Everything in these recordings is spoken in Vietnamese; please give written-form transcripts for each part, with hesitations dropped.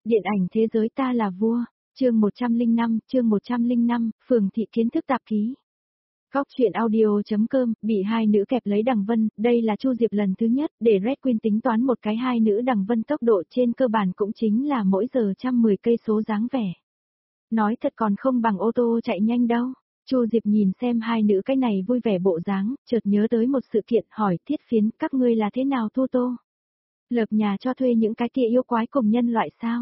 Điện ảnh thế giới ta là vua, chương 105, Phường Thị Kiến Thức Tạp Ký. Góc truyện audio.com, bị hai nữ kẹp lấy đằng vân, đây là Chu Diệp lần thứ nhất, để Red Queen tính toán một cái hai nữ đằng vân tốc độ trên cơ bản cũng chính là mỗi giờ 110 cây số dáng vẻ. Nói thật còn không bằng ô tô chạy nhanh đâu. Chu Diệp nhìn xem hai nữ cái này vui vẻ bộ dáng, chợt nhớ tới một sự kiện hỏi Thiết Phiến, các ngươi là thế nào thu tô? Lợp nhà cho thuê những cái kia yêu quái cùng nhân loại sao?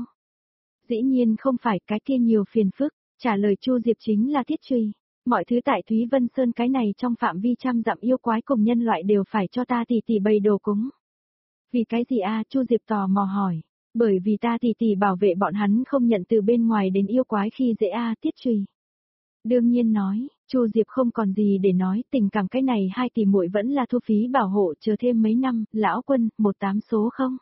Dĩ nhiên không phải, cái kia nhiều phiền phức, trả lời Chu Diệp chính là thiết truy. Mọi thứ tại Thúy Vân Sơn cái này trong phạm vi trăm dặm yêu quái cùng nhân loại đều phải cho ta tỷ bày đồ cúng. Vì cái gì a? Chu Diệp tò mò hỏi. Bởi vì ta tỷ bảo vệ bọn hắn không nhận từ bên ngoài đến yêu quái khi dễ a, Thiết truy. Đương nhiên nói, Chu Diệp không còn gì để nói, tình cảm cái này hai tỷ muội vẫn là thu phí bảo hộ chờ thêm mấy năm, lão quân, 18 số không?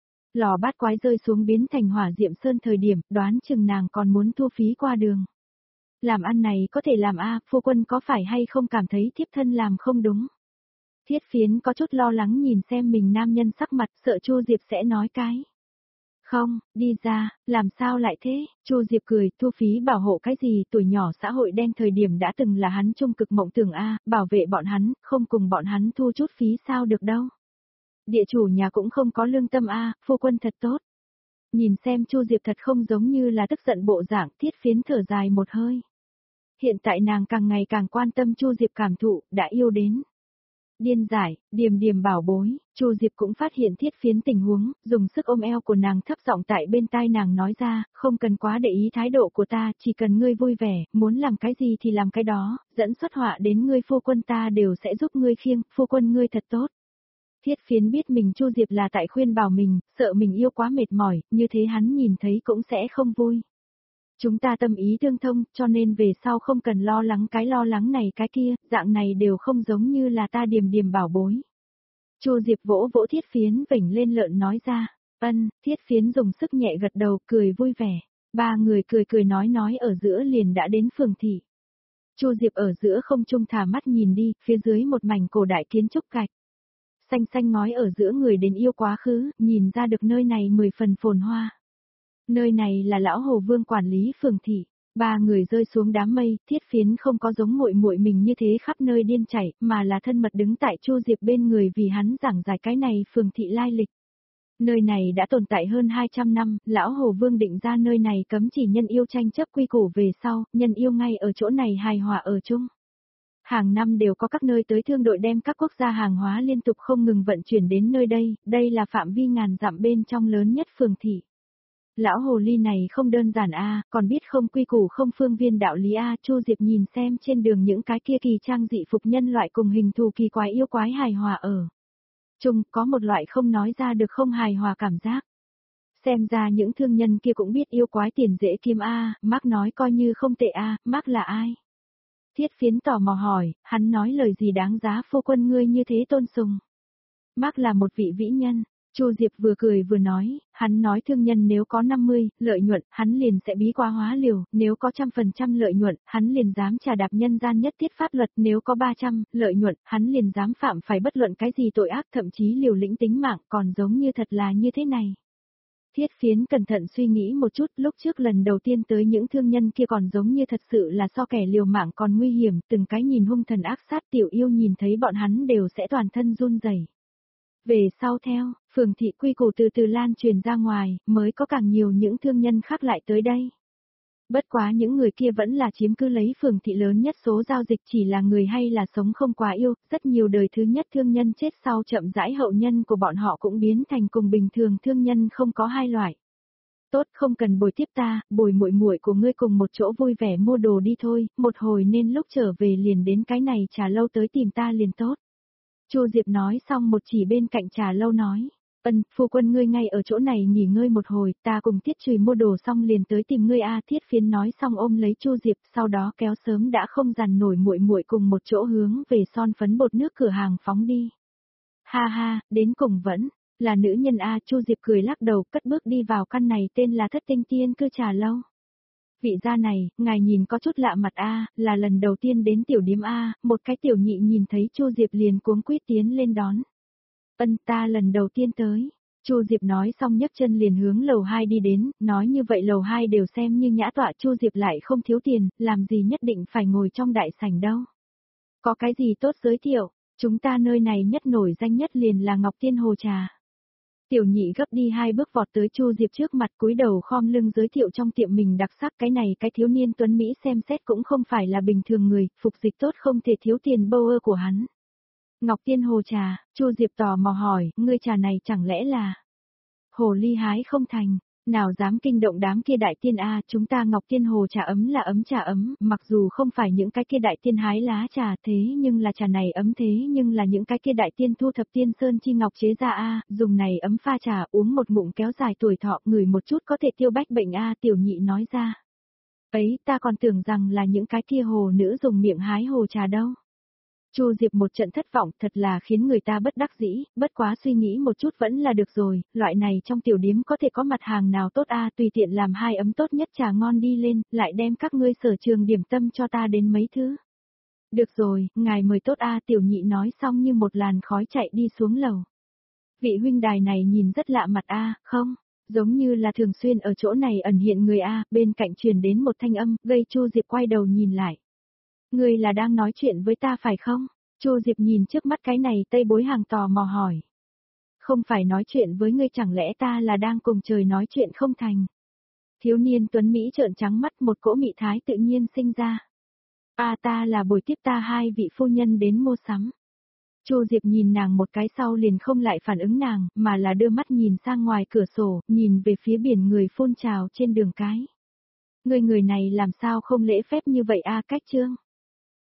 Lò bát quái rơi xuống biến thành hỏa diệm sơn thời điểm, đoán chừng nàng còn muốn thu phí qua đường. Làm ăn này có thể làm a, phu quân có phải hay không cảm thấy thiếp thân làm không đúng? Thiết Phiến có chút lo lắng nhìn xem mình nam nhân sắc mặt, sợ Chu Diệp sẽ nói cái. Không, đi ra, làm sao lại thế? Chu Diệp cười, thu phí bảo hộ cái gì, tuổi nhỏ xã hội đen thời điểm đã từng là hắn trung cực mộng tưởng a, bảo vệ bọn hắn, không cùng bọn hắn thu chút phí sao được đâu. Địa chủ nhà cũng không có lương tâm a, phu quân thật tốt. Nhìn xem Chu Diệp thật không giống như là tức giận bộ dạng, Thiết Phiến thở dài một hơi. Hiện tại nàng càng ngày càng quan tâm Chu Diệp cảm thụ, đã yêu đến. Điên giải, điềm bảo bối, Chu Diệp cũng phát hiện Thiết Phiến tình huống, dùng sức ôm eo của nàng thấp giọng tại bên tai nàng nói ra, không cần quá để ý thái độ của ta, chỉ cần ngươi vui vẻ, muốn làm cái gì thì làm cái đó, dẫn xuất họa đến ngươi phu quân ta đều sẽ giúp ngươi khiêng, phu quân ngươi thật tốt. Thiết Phiến biết mình Chu Diệp là tại khuyên bảo mình, sợ mình yêu quá mệt mỏi, như thế hắn nhìn thấy cũng sẽ không vui. Chúng ta tâm ý tương thông, cho nên về sau không cần lo lắng cái lo lắng này cái kia, dạng này đều không giống như là ta điềm bảo bối. Chu Diệp vỗ vỗ Thiết Phiến vểnh lên lợn nói ra, Thiết Phiến dùng sức nhẹ gật đầu cười vui vẻ, ba người cười nói ở giữa liền đã đến Phường Thị. Chu Diệp ở giữa không trung thả mắt nhìn đi, phía dưới một mảnh cổ đại kiến trúc gạch. Xanh ngói ở giữa người đến yêu quá khứ, nhìn ra được nơi này 10 phần phồn hoa. Nơi này là lão Hồ Vương quản lý Phường Thị, ba người rơi xuống đám mây, Thiết Phiến không có giống muội mình như thế khắp nơi điên chảy, mà là thân mật đứng tại Chu Diệp bên người vì hắn giảng giải cái này Phường Thị lai lịch. Nơi này đã tồn tại hơn 200 năm, lão Hồ Vương định ra nơi này cấm chỉ nhân yêu tranh chấp quy củ về sau, nhân yêu ngay ở chỗ này hài hòa ở chung. Hàng năm đều có các nơi tới thương đội đem các quốc gia hàng hóa liên tục không ngừng vận chuyển đến nơi đây là phạm vi ngàn dặm bên trong lớn nhất Phường Thị. Lão hồ ly này không đơn giản a, còn biết không quy củ không phương viên đạo lý a, Chu Diệp nhìn xem trên đường những cái kia kỳ trang dị phục nhân loại cùng hình thù kỳ quái yêu quái hài hòa ở. Chung có một loại không nói ra được không hài hòa cảm giác. Xem ra những thương nhân kia cũng biết yêu quái tiền dễ kiếm a, Mark nói coi như không tệ a, Mark là ai? Thiết Phiến tò mò hỏi, hắn nói lời gì đáng giá phu quân ngươi như thế tôn sùng. Mark là một vị vĩ nhân. Chu Diệp vừa cười vừa nói, hắn nói thương nhân nếu có 50, lợi nhuận, hắn liền sẽ bí quá hóa liều, nếu có 100% lợi nhuận, hắn liền dám trà đạp nhân gian nhất thiết pháp luật, nếu có 300, lợi nhuận, hắn liền dám phạm phải bất luận cái gì tội ác, thậm chí liều lĩnh tính mạng, còn giống như thật là như thế này. Thiết Phiến cẩn thận suy nghĩ một chút, lúc trước lần đầu tiên tới những thương nhân kia còn giống như thật sự là so kẻ liều mạng còn nguy hiểm, từng cái nhìn hung thần ác sát tiểu yêu nhìn thấy bọn hắn đều sẽ toàn thân run rẩy. Về sau theo, Phường Thị quy củ từ từ lan truyền ra ngoài, mới có càng nhiều những thương nhân khác lại tới đây. Bất quá những người kia vẫn là chiếm cứ lấy Phường Thị lớn nhất số giao dịch chỉ là người hay là sống không quá yêu, rất nhiều đời thứ nhất thương nhân chết sau chậm rãi hậu nhân của bọn họ cũng biến thành cùng bình thường thương nhân không có hai loại. Tốt không cần bồi tiếp ta, bồi muội của ngươi cùng một chỗ vui vẻ mua đồ đi thôi, một hồi nên lúc trở về liền đến cái này trà lâu tới tìm ta liền tốt. Chu Diệp nói xong một chỉ bên cạnh trà lâu nói, phu quân ngươi ngay ở chỗ này nghỉ ngơi một hồi, ta cùng Thiết Trùy mua đồ xong liền tới tìm ngươi a. Thiết Phiến nói xong ôm lấy Chu Diệp, sau đó kéo sớm đã không dằn nổi muội cùng một chỗ hướng về son phấn bột nước cửa hàng phóng đi. Ha, đến cùng vẫn là nữ nhân a. Chu Diệp cười lắc đầu cất bước đi vào căn này tên là Thất Tinh Tiên Cư trà lâu. Vị gia này, ngài nhìn có chút lạ mặt a, là lần đầu tiên đến tiểu điếm a, một cái tiểu nhị nhìn thấy Chu Diệp liền cuống quýt tiến lên đón. Ta lần đầu tiên tới. Chu Diệp nói xong nhấc chân liền hướng lầu 2 đi đến, nói như vậy lầu 2 đều xem như nhã tọa, Chu Diệp lại không thiếu tiền, làm gì nhất định phải ngồi trong đại sảnh đâu. Có cái gì tốt giới thiệu, chúng ta nơi này nhất nổi danh nhất liền là Ngọc Tiên Hồ Trà. Tiểu nhị gấp đi 2 bước vọt tới Chu Diệp trước mặt, cúi đầu khom lưng giới thiệu trong tiệm mình đặc sắc, cái này cái thiếu niên tuấn Mỹ xem xét cũng không phải là bình thường người, phục dịch tốt không thể thiếu tiền bâu ơ của hắn. Ngọc Tiên Hồ Trà, Chu Diệp tò mò hỏi, ngươi trà này chẳng lẽ là hồ ly hái không thành, nào dám kinh động đám kia đại tiên a, chúng ta Ngọc Tiên Hồ Trà ấm là ấm trà ấm, mặc dù không phải những cái kia đại tiên hái lá trà thế nhưng là trà này ấm thế nhưng là những cái kia đại tiên thu thập tiên sơn chi ngọc chế ra a, dùng này ấm pha trà uống một ngụm kéo dài tuổi thọ, ngửi một chút có thể tiêu bách bệnh a, tiểu nhị nói ra. Ấy, ta còn tưởng rằng là những cái kia hồ nữ dùng miệng hái hồ trà đâu. Chu Diệp một trận thất vọng, thật là khiến người ta bất đắc dĩ, bất quá suy nghĩ một chút vẫn là được rồi, loại này trong tiểu điếm có thể có mặt hàng nào tốt a, tùy tiện làm 2 ấm tốt nhất trà ngon đi lên, lại đem các ngươi sở trường điểm tâm cho ta đến mấy thứ. Được rồi, ngài mời tốt a, tiểu nhị nói xong như một làn khói chạy đi xuống lầu. Vị huynh đài này nhìn rất lạ mặt a, không? Giống như là thường xuyên ở chỗ này ẩn hiện người a, bên cạnh truyền đến một thanh âm, gây Chu Diệp quay đầu nhìn lại. Ngươi là đang nói chuyện với ta phải không? Chu Diệp nhìn trước mắt cái này tây bối hàng tò mò hỏi. Không phải nói chuyện với ngươi, chẳng lẽ ta là đang cùng trời nói chuyện không thành? Thiếu niên tuấn Mỹ trợn trắng mắt, một cỗ mị thái tự nhiên sinh ra. Ta là buổi tiếp ta 2 vị phu nhân đến mua sắm. Chu Diệp nhìn nàng một cái sau liền không lại phản ứng nàng, mà là đưa mắt nhìn sang ngoài cửa sổ, nhìn về phía biển người phun trào trên đường cái. Người này làm sao không lễ phép như vậy a, cách trương?